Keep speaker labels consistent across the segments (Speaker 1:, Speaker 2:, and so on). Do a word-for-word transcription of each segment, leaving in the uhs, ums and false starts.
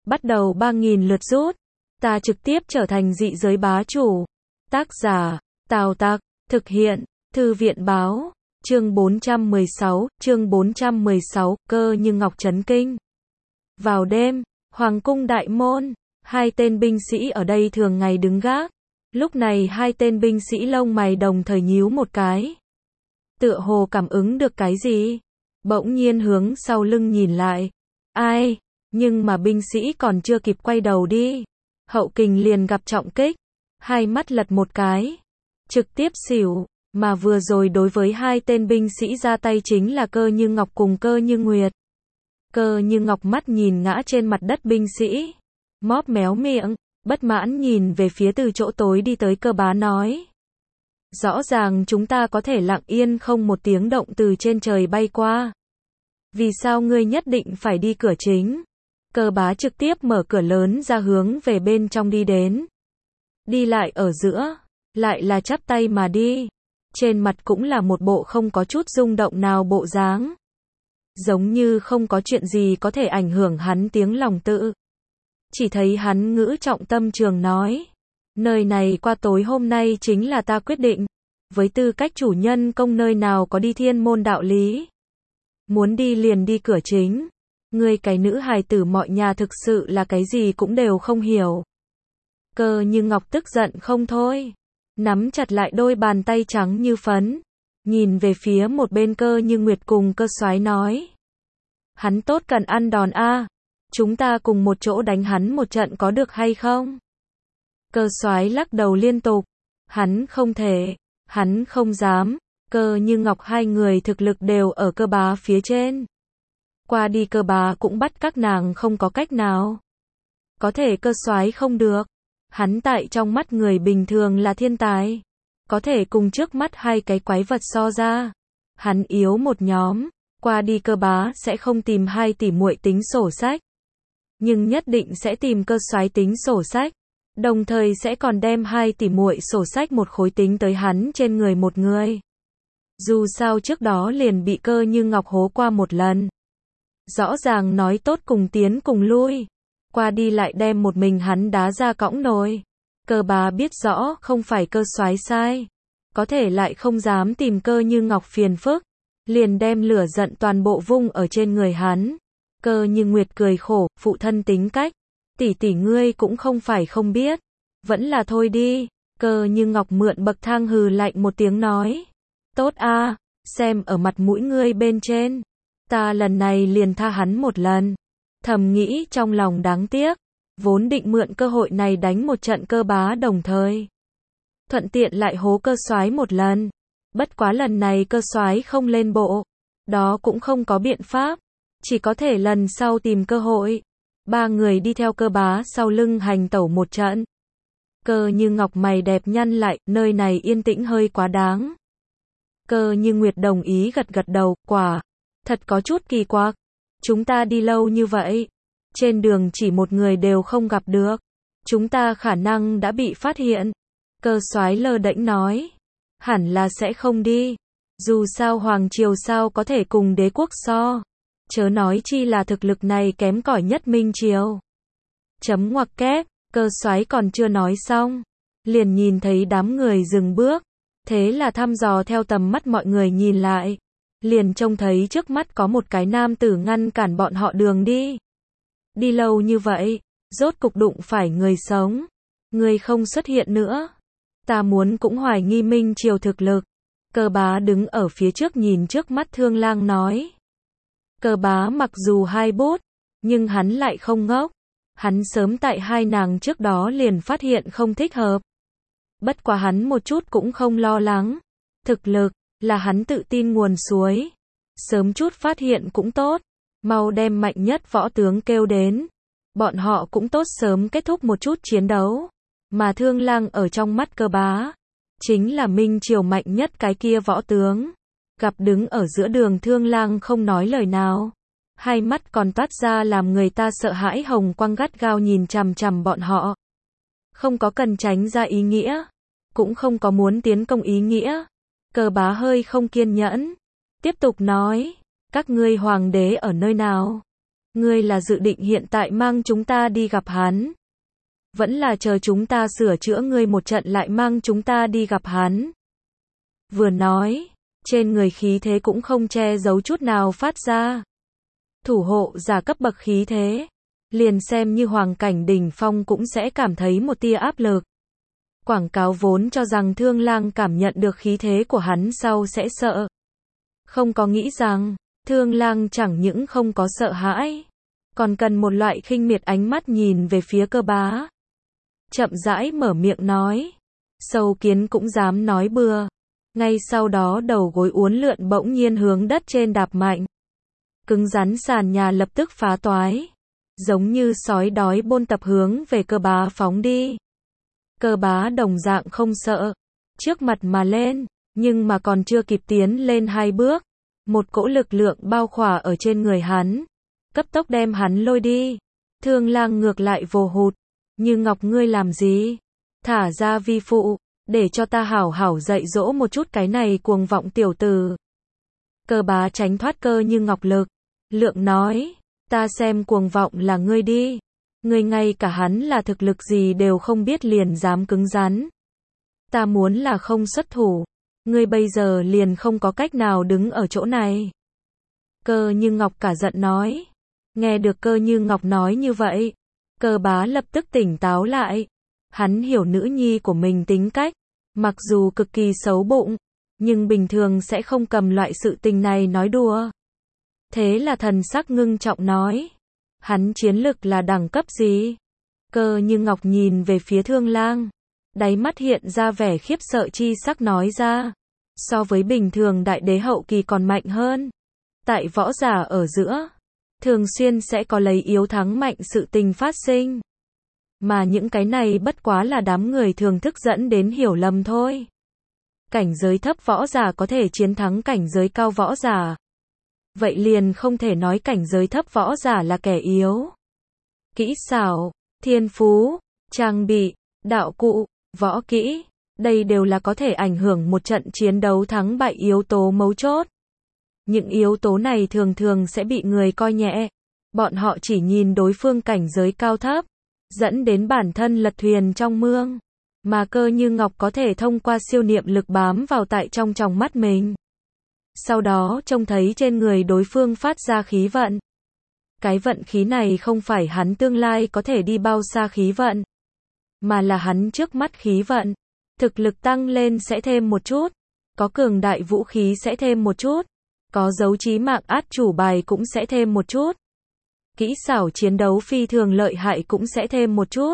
Speaker 1: bắt đầu ba nghìn lượt rút. Ta trực tiếp trở thành dị giới bá chủ. Tác giả, Tào Tặc, thực hiện, Thư viện báo, chương bốn trăm mười sáu, chương bốn trăm mười sáu, Cơ Như Ngọc chấn kinh. Vào đêm, Hoàng cung đại môn, hai tên binh sĩ ở đây thường ngày đứng gác. Lúc này hai tên binh sĩ lông mày đồng thời nhíu một cái. Tựa hồ cảm ứng được cái gì? Bỗng nhiên hướng sau lưng nhìn lại. Ai? Nhưng mà binh sĩ còn chưa kịp quay đầu đi. Hậu Kình liền gặp trọng kích. Hai mắt lật một cái. Trực tiếp xỉu. Mà vừa rồi đối với hai tên binh sĩ ra tay chính là Cơ Như Ngọc cùng Cơ Như Nguyệt. Cơ Như Ngọc mắt nhìn ngã trên mặt đất binh sĩ. Móp méo miệng. Bất mãn nhìn về phía từ chỗ tối đi tới Cơ Bá nói. Rõ ràng chúng ta có thể lặng yên không một tiếng động từ trên trời bay qua. Vì sao ngươi nhất định phải đi cửa chính? Cơ Bá trực tiếp mở cửa lớn ra hướng về bên trong đi đến. Đi lại ở giữa, lại là chắp tay mà đi. Trên mặt cũng là một bộ không có chút rung động nào bộ dáng. Giống như không có chuyện gì có thể ảnh hưởng hắn tiếng lòng tự. Chỉ thấy hắn ngữ trọng tâm trường nói. Nơi này qua tối hôm nay chính là ta quyết định. Với tư cách chủ nhân công nơi nào có đi thiên môn đạo lý. Muốn đi liền đi cửa chính. Ngươi cái nữ hài tử mọi nhà thực sự là cái gì cũng đều không hiểu. Cơ Như Ngọc tức giận không thôi. Nắm chặt lại đôi bàn tay trắng như phấn. Nhìn về phía một bên Cơ Như Nguyệt cùng Cơ Soái nói. Hắn tốt cần ăn đòn a. Chúng ta cùng một chỗ đánh hắn một trận có được hay không? Cơ Soái lắc đầu liên tục. Hắn không thể. Hắn không dám. Cơ Như Ngọc hai người thực lực đều ở Cơ Bá phía trên. Qua đi Cơ Bá cũng bắt các nàng không có cách nào. Có thể Cơ Soái không được. Hắn tại trong mắt người bình thường là thiên tài. Có thể cùng trước mắt hai cái quái vật so ra. Hắn yếu một nhóm. Qua đi Cơ Bá sẽ không tìm hai tỷ muội tính sổ sách. Nhưng nhất định sẽ tìm Cơ Soái tính sổ sách. Đồng thời sẽ còn đem hai tỷ muội sổ sách một khối tính tới hắn trên người một người. Dù sao trước đó liền bị Cơ Như Ngọc hố qua một lần. Rõ ràng nói tốt cùng tiến cùng lui. Qua đi lại đem một mình hắn đá ra cõng nồi. Cơ Bá biết rõ không phải Cơ Soái sai. Có thể lại không dám tìm Cơ Như Ngọc phiền phức. Liền đem lửa giận toàn bộ vung ở trên người hắn. Cơ Như Nguyệt cười khổ, phụ thân tính cách. Tỷ tỷ ngươi cũng không phải không biết. Vẫn là thôi đi. Cơ Như Ngọc mượn bậc thang hừ lạnh một tiếng nói. Tốt a, xem ở mặt mũi ngươi bên trên. Ta lần này liền tha hắn một lần. Thầm nghĩ trong lòng đáng tiếc. Vốn định mượn cơ hội này đánh một trận Cơ Bá đồng thời. Thuận tiện lại hố Cơ Soái một lần. Bất quá lần này Cơ Soái không lên bộ. Đó cũng không có biện pháp. Chỉ có thể lần sau tìm cơ hội. Ba người đi theo Cơ Bá sau lưng hành tẩu một trận. Cơ Như Ngọc mày đẹp nhăn lại, nơi này yên tĩnh hơi quá đáng. Cơ Như Nguyệt đồng ý gật gật đầu, quả. Thật có chút kỳ quặc. Chúng ta đi lâu như vậy. Trên đường chỉ một người đều không gặp được. Chúng ta khả năng đã bị phát hiện. Cơ Soái lơ đễnh nói. Hẳn là sẽ không đi. Dù sao Hoàng Triều sao có thể cùng đế quốc so. Chớ nói chi là thực lực này kém cỏi nhất Minh Triều. Chấm ngoặc kép, Cơ Soái còn chưa nói xong. Liền nhìn thấy đám người dừng bước. Thế là thăm dò theo tầm mắt mọi người nhìn lại. Liền trông thấy trước mắt có một cái nam tử ngăn cản bọn họ đường đi. Đi lâu như vậy, rốt cục đụng phải người sống. Người không xuất hiện nữa. Ta muốn cũng hoài nghi Minh Triều thực lực. Cơ Bá đứng ở phía trước nhìn trước mắt Thương Lang nói. Cơ Bá mặc dù hai bút, nhưng hắn lại không ngốc. Hắn sớm tại hai nàng trước đó liền phát hiện không thích hợp. Bất quá hắn một chút cũng không lo lắng. Thực lực, là hắn tự tin nguồn suối. Sớm chút phát hiện cũng tốt. Mau đem mạnh nhất võ tướng kêu đến. Bọn họ cũng tốt sớm kết thúc một chút chiến đấu. Mà Thương Lang ở trong mắt Cơ Bá. Chính là Minh Triều mạnh nhất cái kia võ tướng. Gặp đứng ở giữa đường Thương Lang không nói lời nào. Hai mắt còn toát ra làm người ta sợ hãi hồng quang gắt gao nhìn chằm chằm bọn họ. Không có cần tránh ra ý nghĩa. Cũng không có muốn tiến công ý nghĩa. Cơ Bá hơi không kiên nhẫn. Tiếp tục nói. Các ngươi hoàng đế ở nơi nào? Ngươi là dự định hiện tại mang chúng ta đi gặp hắn? Vẫn là chờ chúng ta sửa chữa ngươi một trận lại mang chúng ta đi gặp hắn? Vừa nói, trên người khí thế cũng không che giấu chút nào phát ra. Thủ hộ giả cấp bậc khí thế, liền xem như hoàng cảnh đỉnh phong cũng sẽ cảm thấy một tia áp lực. Quảng cáo vốn cho rằng Thương Lang cảm nhận được khí thế của hắn sau sẽ sợ. Không có nghĩ rằng, Thương Lang chẳng những không có sợ hãi, còn cần một loại khinh miệt ánh mắt nhìn về phía Cơ Bá. Chậm rãi mở miệng nói, sâu kiến cũng dám nói bừa. Ngay sau đó đầu gối uốn lượn bỗng nhiên hướng đất trên đạp mạnh. Cứng rắn sàn nhà lập tức phá toái, giống như sói đói bôn tập hướng về Cơ Bá phóng đi. Cơ Bá đồng dạng không sợ, trước mặt mà lên, nhưng mà còn chưa kịp tiến lên hai bước, một cỗ lực lượng bao khỏa ở trên người hắn, cấp tốc đem hắn lôi đi. Thương Lang ngược lại vồ hụt, Như Ngọc ngươi làm gì? Thả ra vi phụ, để cho ta hảo hảo dạy dỗ một chút cái này cuồng vọng tiểu tử. Cơ Bá tránh thoát Cơ Như Ngọc lực, lượng nói, ta xem cuồng vọng là ngươi đi. Ngươi ngay cả hắn là thực lực gì đều không biết liền dám cứng rắn. Ta muốn là không xuất thủ, ngươi bây giờ liền không có cách nào đứng ở chỗ này. Cơ Như Ngọc cả giận nói. Nghe được Cơ Như Ngọc nói như vậy, Cơ Bá lập tức tỉnh táo lại. Hắn hiểu nữ nhi của mình tính cách, mặc dù cực kỳ xấu bụng, nhưng bình thường sẽ không cầm loại sự tình này nói đùa. Thế là thần sắc ngưng trọng nói, hắn chiến lực là đẳng cấp gì? Cơ Như Ngọc nhìn về phía Thương Lang, đáy mắt hiện ra vẻ khiếp sợ chi sắc nói ra, so với bình thường đại đế hậu kỳ còn mạnh hơn. Tại võ giả ở giữa, thường xuyên sẽ có lấy yếu thắng mạnh sự tình phát sinh. Mà những cái này bất quá là đám người thường thức dẫn đến hiểu lầm thôi. Cảnh giới thấp võ giả có thể chiến thắng cảnh giới cao võ giả. Vậy liền không thể nói cảnh giới thấp võ giả là kẻ yếu. Kỹ xảo, thiên phú, trang bị, đạo cụ, võ kỹ, đây đều là có thể ảnh hưởng một trận chiến đấu thắng bại yếu tố mấu chốt. Những yếu tố này thường thường sẽ bị người coi nhẹ. Bọn họ chỉ nhìn đối phương cảnh giới cao thấp, dẫn đến bản thân lật thuyền trong mương. Mà Cơ Như Ngọc có thể thông qua siêu niệm lực bám vào tại trong tròng mắt mình. Sau đó trông thấy trên người đối phương phát ra khí vận. Cái vận khí này không phải hắn tương lai có thể đi bao xa khí vận, mà là hắn trước mắt khí vận. Thực lực tăng lên sẽ thêm một chút, có cường đại vũ khí sẽ thêm một chút, có dấu chí mạng át chủ bài cũng sẽ thêm một chút, kỹ xảo chiến đấu phi thường lợi hại cũng sẽ thêm một chút.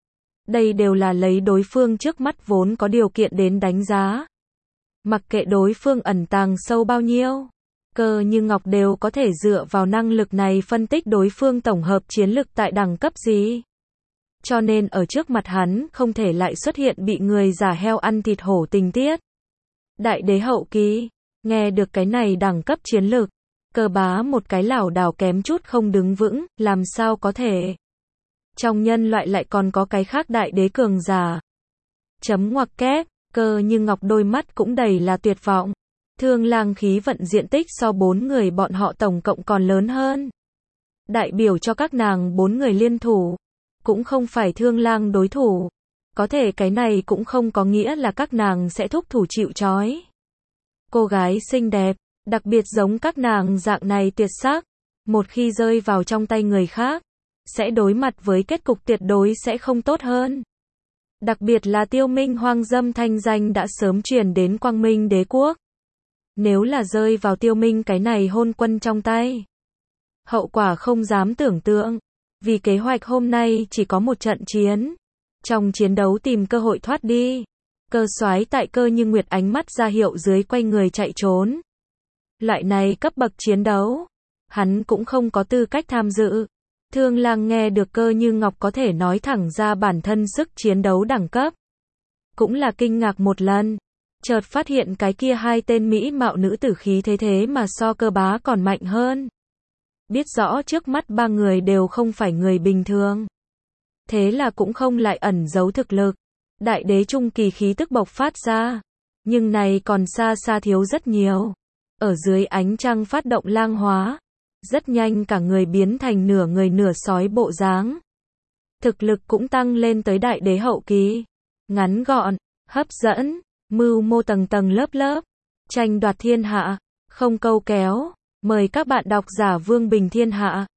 Speaker 1: Đây đều là lấy đối phương trước mắt vốn có điều kiện đến đánh giá. Mặc kệ đối phương ẩn tàng sâu bao nhiêu, Cơ Như Ngọc đều có thể dựa vào năng lực này phân tích đối phương tổng hợp chiến lực tại đẳng cấp gì. Cho nên ở trước mặt hắn không thể lại xuất hiện bị người giả heo ăn thịt hổ tình tiết. Đại đế hậu kỳ, nghe được cái này đẳng cấp chiến lực, Cơ Bá một cái lảo đảo kém chút không đứng vững, làm sao có thể. Trong nhân loại lại còn có cái khác đại đế cường giả. Chấm ngoặc kép, Cơ Như Ngọc đôi mắt cũng đầy là tuyệt vọng. Thương Lang khí vận diện tích so bốn người bọn họ tổng cộng còn lớn hơn. Đại biểu cho các nàng bốn người liên thủ, cũng không phải Thương Lang đối thủ. Có thể cái này cũng không có nghĩa là các nàng sẽ thúc thủ chịu trói. Cô gái xinh đẹp, đặc biệt giống các nàng dạng này tuyệt sắc, một khi rơi vào trong tay người khác, sẽ đối mặt với kết cục tuyệt đối sẽ không tốt hơn. Đặc biệt là Tiêu Minh hoang dâm thanh danh đã sớm truyền đến Quang Minh đế quốc. Nếu là rơi vào Tiêu Minh cái này hôn quân trong tay, hậu quả không dám tưởng tượng. Vì kế hoạch hôm nay chỉ có một trận chiến, trong chiến đấu tìm cơ hội thoát đi. Cơ soái tại Cơ Như Nguyệt ánh mắt ra hiệu dưới quay người chạy trốn. Loại này cấp bậc chiến đấu, hắn cũng không có tư cách tham dự. Thương Lang nghe được Cơ Như Ngọc có thể nói thẳng ra bản thân sức chiến đấu đẳng cấp, cũng là kinh ngạc một lần, chợt phát hiện cái kia hai tên mỹ mạo nữ tử khí thế thế mà so Cơ Bá còn mạnh hơn. Biết rõ trước mắt ba người đều không phải người bình thường, thế là cũng không lại ẩn giấu thực lực. Đại đế trung kỳ khí tức bộc phát ra, nhưng này còn xa xa thiếu rất nhiều. Ở dưới ánh trăng phát động lang hóa, rất nhanh cả người biến thành nửa người nửa sói bộ dáng. Thực lực cũng tăng lên tới đại đế hậu kỳ. Ngắn gọn, hấp dẫn, mưu mô tầng tầng lớp lớp, tranh đoạt thiên hạ, không câu kéo. Mời các bạn đọc giả Vương Bình Thiên Hạ.